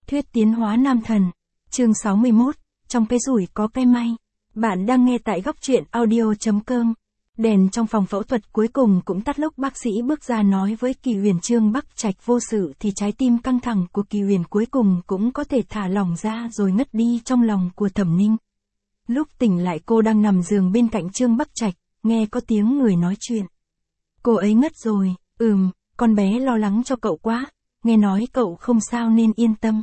Thuyết tiến hóa nam thần. Chương 61, trong cái rủi có cái may. Bạn đang nghe tại góc truyện audio.com. Đèn trong phòng phẫu thuật cuối cùng cũng tắt lúc bác sĩ bước ra nói với Kỳ Huyền Trương Bắc Trạch vô sự thì trái tim căng thẳng của Kỳ Huyền cuối cùng cũng có thể thả lỏng ra rồi ngất đi trong lòng của Thẩm Ninh. Lúc tỉnh lại cô đang nằm giường bên cạnh Trương Bắc Trạch, nghe có tiếng người nói chuyện. Cô ấy ngất rồi, con bé lo lắng cho cậu quá, nghe nói cậu không sao nên yên tâm.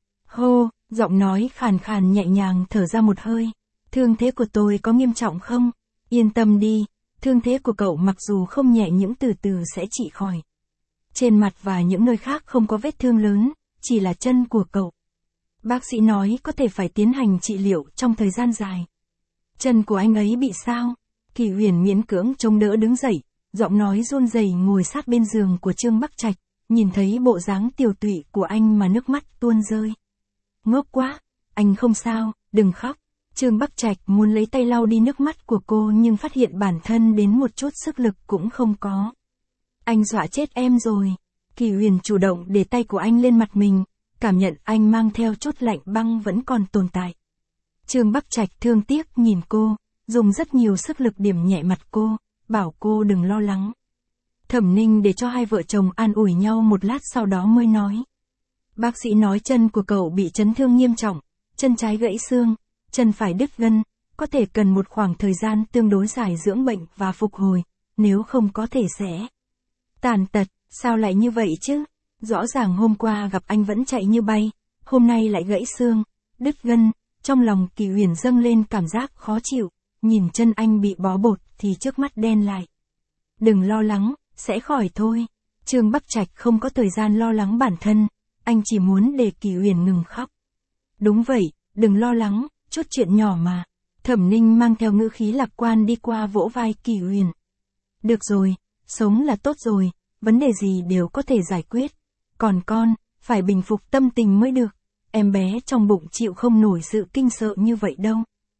Hô, giọng nói khàn khàn nhẹ nhàng thở ra một hơi. Thương thế của tôi có nghiêm trọng không? Yên tâm đi, thương thế của cậu mặc dù không nhẹ nhưng từ từ sẽ trị khỏi. Trên mặt và những nơi khác không có vết thương lớn, chỉ là chân của cậu. Bác sĩ nói có thể phải tiến hành trị liệu trong thời gian dài. Chân của anh ấy bị sao? Kỳ Huyền miễn cưỡng chống đỡ đứng dậy, giọng nói run rẩy ngồi sát bên giường của Trương Bắc Trạch, nhìn thấy bộ dáng tiều tụy của anh mà nước mắt tuôn rơi. Ngốc quá, anh không sao, đừng khóc. Trương Bắc Trạch muốn lấy tay lau đi nước mắt của cô nhưng phát hiện bản thân đến một chút sức lực cũng không có. Anh dọa chết em rồi. Kỳ Huyền chủ động để tay của anh lên mặt mình, cảm nhận anh mang theo chút lạnh băng vẫn còn tồn tại. Trương Bắc Trạch thương tiếc nhìn cô, dùng rất nhiều sức lực điểm nhẹ mặt cô, bảo cô đừng lo lắng. Thẩm Ninh để cho hai vợ chồng an ủi nhau một lát sau đó mới nói. Bác sĩ nói chân của cậu bị chấn thương nghiêm trọng, chân trái gãy xương, chân phải đứt gân, có thể cần một khoảng thời gian tương đối dài dưỡng bệnh và phục hồi, nếu không có thể sẽ tàn tật. Sao lại như vậy chứ? Rõ ràng hôm qua gặp anh vẫn chạy như bay, hôm nay lại gãy xương, đứt gân. Trong lòng Kỳ Huyền dâng lên cảm giác khó chịu, nhìn chân anh bị bó bột thì trước mắt đen lại. Đừng lo lắng, sẽ khỏi thôi. Trương Bắc Trạch không có thời gian lo lắng bản thân, anh chỉ muốn để Kỳ Huyền ngừng khóc. Đúng vậy, đừng lo lắng, chút chuyện nhỏ mà. Thẩm Ninh mang theo ngữ khí lạc quan đi qua vỗ vai Kỳ Huyền. Được rồi, sống là tốt rồi, vấn đề gì đều có thể giải quyết. Còn con, phải bình phục tâm tình mới được. Em bé trong bụng chịu không nổi sự kinh sợ như vậy đâu.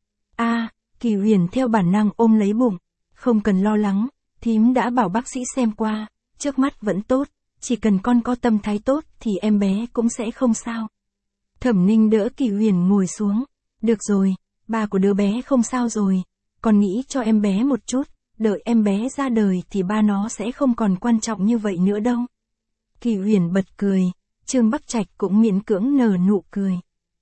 Kỳ Huyền theo bản năng ôm lấy bụng. Không cần lo lắng, thím đã bảo bác sĩ xem qua, trước mắt vẫn tốt, chỉ cần con có tâm thái tốt thì em bé cũng sẽ không sao. Thẩm Ninh đỡ Kỳ Huyền ngồi xuống. Được rồi, ba của đứa bé không sao rồi, con nghĩ cho em bé một chút, đợi em bé ra đời thì ba nó sẽ không còn quan trọng như vậy nữa đâu. Kỳ Huyền bật cười. Trương Bắc Trạch cũng miễn cưỡng nở nụ cười.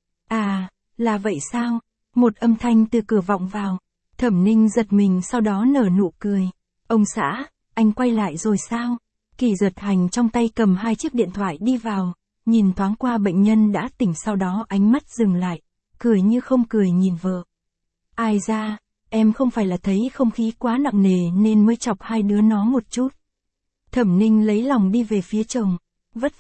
Là vậy sao? Một âm thanh từ cửa vọng vào. Thẩm Ninh giật mình sau đó nở nụ cười. Ông xã, anh quay lại rồi sao? Kỳ Giật Hành trong tay cầm hai chiếc điện thoại đi vào, nhìn thoáng qua bệnh nhân đã tỉnh sau đó ánh mắt dừng lại, cười như không cười nhìn vợ. Ai ra, em không phải là thấy không khí quá nặng nề nên mới chọc hai đứa nó một chút. Thẩm Ninh lấy lòng đi về phía chồng. Vất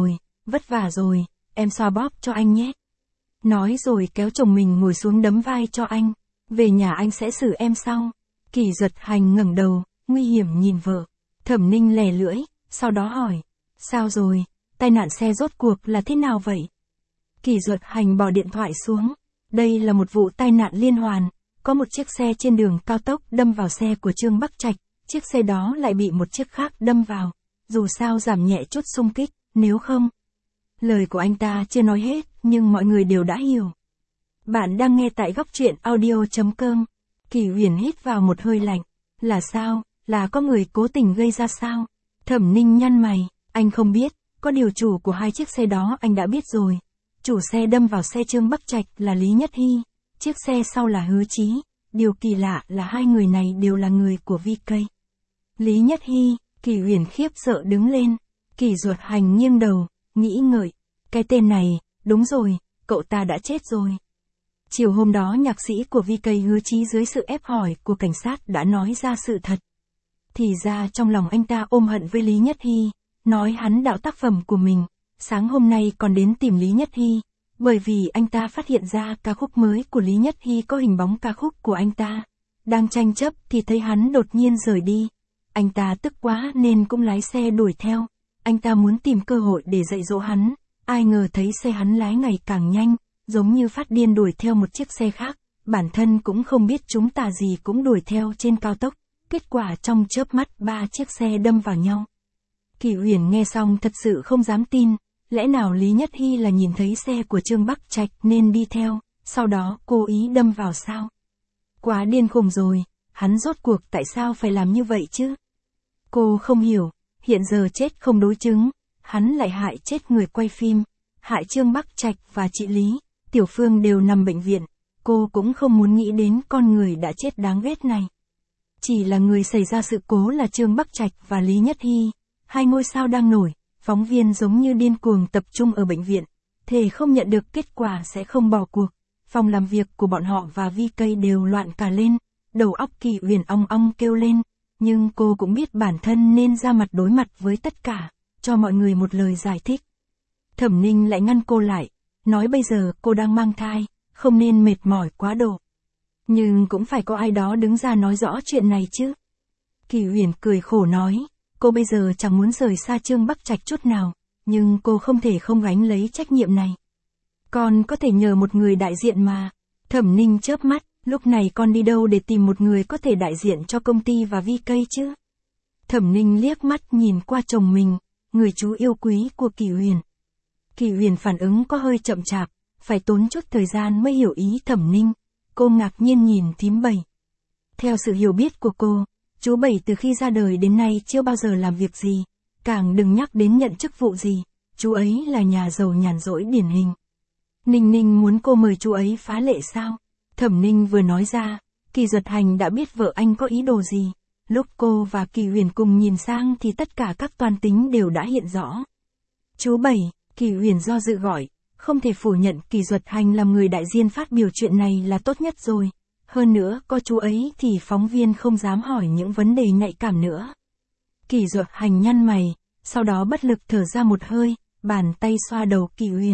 vả rồi, em xoa bóp cho anh nhé. Nói rồi kéo chồng mình ngồi xuống đấm vai cho anh. Về nhà anh sẽ xử em sau. Kỳ Giật Hành ngẩng đầu, nguy hiểm nhìn vợ. Thẩm Ninh lè lưỡi, sau đó hỏi. Sao rồi, tai nạn xe rốt cuộc là thế nào vậy? Kỳ Giật Hành bỏ điện thoại xuống. Đây là một vụ tai nạn liên hoàn. Có một chiếc xe trên đường cao tốc đâm vào xe của Trương Bắc Trạch. Chiếc xe đó lại bị một chiếc khác đâm vào. Dù sao giảm nhẹ chút xung kích, nếu không. Lời của anh ta chưa nói hết, nhưng mọi người đều đã hiểu. Bạn đang nghe tại góc truyện audio.com. Kỳ Huyền hít vào một hơi lạnh. Là sao? Là có người cố tình gây ra sao? Thẩm Ninh nhăn mày. Anh không biết, có điều chủ của hai chiếc xe đó anh đã biết rồi. Chủ xe đâm vào xe Trương Bắc Trạch là Lý Nhất Hy. Chiếc xe sau là Hứa Chí. Điều kỳ lạ là hai người này đều là người của VK. Lý Nhất Hy. Kỳ Huyền khiếp sợ đứng lên. Kỳ Giật Hành nghiêng đầu, nghĩ ngợi. Cái tên này, đúng rồi, cậu ta đã chết rồi. Chiều hôm đó nhạc sĩ của VK Hứa Chí dưới sự ép hỏi của cảnh sát đã nói ra sự thật. Thì ra trong lòng anh ta ôm hận với Lý Nhất Hy, nói hắn đạo tác phẩm của mình. Sáng hôm nay còn đến tìm Lý Nhất Hy, bởi vì anh ta phát hiện ra ca khúc mới của Lý Nhất Hy có hình bóng ca khúc của anh ta. Đang tranh chấp thì thấy hắn đột nhiên rời đi. Anh ta tức quá nên cũng lái xe đuổi theo. Anh ta muốn tìm cơ hội để dạy dỗ hắn. Ai ngờ thấy xe hắn lái ngày càng nhanh, giống như phát điên đuổi theo một chiếc xe khác. Bản thân cũng không biết chúng ta gì cũng đuổi theo trên cao tốc. Kết quả trong chớp mắt 3 chiếc xe đâm vào nhau. Kỳ Huyền nghe xong thật sự không dám tin. Lẽ nào Lý Nhất Hy là nhìn thấy xe của Trương Bắc Trạch nên đi theo, sau đó cố ý đâm vào sao? Quá điên khùng rồi, hắn rốt cuộc tại sao phải làm như vậy chứ? Cô không hiểu, hiện giờ chết không đối chứng, hắn lại hại chết người quay phim, hại Trương Bắc Trạch và chị Lý, Tiểu Phương đều nằm bệnh viện, cô cũng không muốn nghĩ đến con người đã chết đáng ghét này. Chỉ là người xảy ra sự cố là Trương Bắc Trạch và Lý Nhất Hy, hai ngôi sao đang nổi, phóng viên giống như điên cuồng tập trung ở bệnh viện, thề không nhận được kết quả sẽ không bỏ cuộc. Phòng làm việc của bọn họ và VK đều loạn cả lên, đầu óc Kỳ Uyển ong ong kêu lên, nhưng cô cũng biết bản thân nên ra mặt đối mặt với tất cả, cho mọi người một lời giải thích. Thẩm Ninh lại ngăn cô lại, nói bây giờ cô đang mang thai, không nên mệt mỏi quá độ. Nhưng cũng phải có ai đó đứng ra nói rõ chuyện này chứ. Kỳ Uyển cười khổ nói, cô bây giờ chẳng muốn rời xa Trương Bắc Trạch chút nào, nhưng cô không thể không gánh lấy trách nhiệm này. Con có thể nhờ một người đại diện mà. Thẩm Ninh chớp mắt, lúc này con đi đâu để tìm một người có thể đại diện cho công ty và VK chứ? Thẩm Ninh liếc mắt nhìn qua chồng mình, người chú yêu quý của Kỳ Uyển. Kỳ Uyển phản ứng có hơi chậm chạp, phải tốn chút thời gian mới hiểu ý Thẩm Ninh. Cô ngạc nhiên nhìn thím Bảy. Theo sự hiểu biết của cô, chú Bảy từ khi ra đời đến nay chưa bao giờ làm việc gì, càng đừng nhắc đến nhận chức vụ gì, chú ấy là nhà giàu nhàn rỗi điển hình. Ninh Ninh muốn cô mời chú ấy phá lệ sao? Thẩm Ninh vừa nói ra, Kỳ Duật Hành đã biết vợ anh có ý đồ gì. Lúc cô và Kỳ Uyển cùng nhìn sang thì tất cả các toan tính đều đã hiện rõ. Chú Bảy, Kỳ Uyển do dự gọi, không thể phủ nhận Kỳ Duật Hành làm người đại diện phát biểu chuyện này là tốt nhất rồi. Hơn nữa, có chú ấy thì phóng viên không dám hỏi những vấn đề nhạy cảm nữa. Kỳ Duật Hành nhăn mày, sau đó bất lực thở ra một hơi, bàn tay xoa đầu Kỳ Uyển.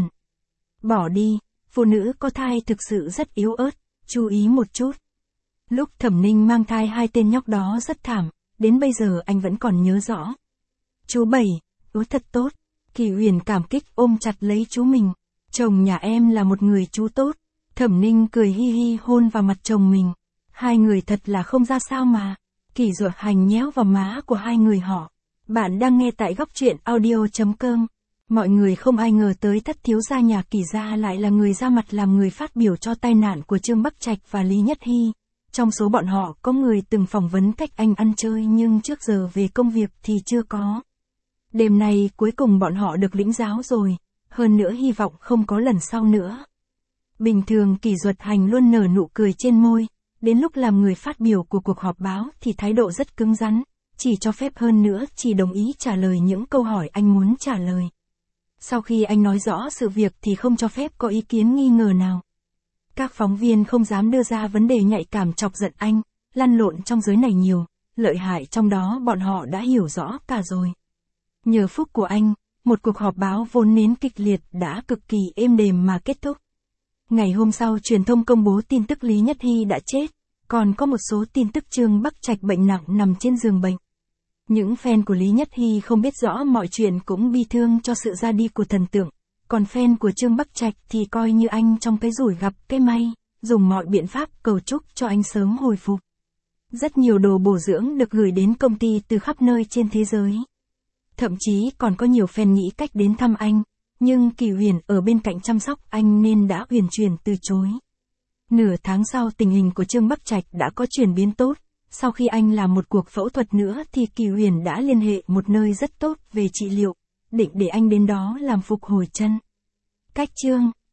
Bỏ đi, phụ nữ có thai thực sự rất yếu ớt, chú ý một chút. Lúc Thẩm Ninh mang thai hai tên nhóc đó rất thảm, đến bây giờ anh vẫn còn nhớ rõ. Chú Bảy, thật tốt. Kỳ Uyển cảm kích ôm chặt lấy chú mình. Chồng nhà em là một người chú tốt. Thẩm Ninh cười hi hi hôn vào mặt chồng mình. Hai người thật là không ra sao mà. Kỳ Duật Hành nhéo vào má của hai người họ. Bạn đang nghe tại góc truyện audio.com. Mọi người không ai ngờ tới thất thiếu gia nhà Kỳ gia lại là người ra mặt làm người phát biểu cho tai nạn của Trương Bắc Trạch và Lý Nhất Hy. Trong số bọn họ có người từng phỏng vấn cách anh ăn chơi nhưng trước giờ về công việc thì chưa có. Đêm nay cuối cùng bọn họ được lĩnh giáo rồi, hơn nữa hy vọng không có lần sau nữa. Bình thường Kỳ Duật Hành luôn nở nụ cười trên môi, đến lúc làm người phát biểu của cuộc họp báo thì thái độ rất cứng rắn, chỉ cho phép hơn nữa chỉ đồng ý trả lời những câu hỏi anh muốn trả lời. Sau khi anh nói rõ sự việc thì không cho phép có ý kiến nghi ngờ nào. Các phóng viên không dám đưa ra vấn đề nhạy cảm chọc giận anh, lăn lộn trong giới này nhiều, lợi hại trong đó bọn họ đã hiểu rõ cả rồi. Nhờ phúc của anh, một cuộc họp báo vốn nến kịch liệt đã cực kỳ êm đềm mà kết thúc. Ngày hôm sau truyền thông công bố tin tức Lý Nhất Hy đã chết, còn có một số tin tức Trương Bắc Trạch bệnh nặng nằm trên giường bệnh. Những fan của Lý Nhất Hy không biết rõ mọi chuyện cũng bi thương cho sự ra đi của thần tượng, còn fan của Trương Bắc Trạch thì coi như anh trong cái rủi gặp cái may, dùng mọi biện pháp cầu chúc cho anh sớm hồi phục. Rất nhiều đồ bổ dưỡng được gửi đến công ty từ khắp nơi trên thế giới. Thậm chí còn có nhiều fan nghĩ cách đến thăm anh, nhưng Kỳ Uyển ở bên cạnh chăm sóc anh nên đã uyển chuyển từ chối. Nửa tháng sau tình hình của Trương Bắc Trạch đã có chuyển biến tốt, sau khi anh làm một cuộc phẫu thuật nữa thì Kỳ Uyển đã liên hệ một nơi rất tốt về trị liệu, định để anh đến đó làm phục hồi chân. Cách chương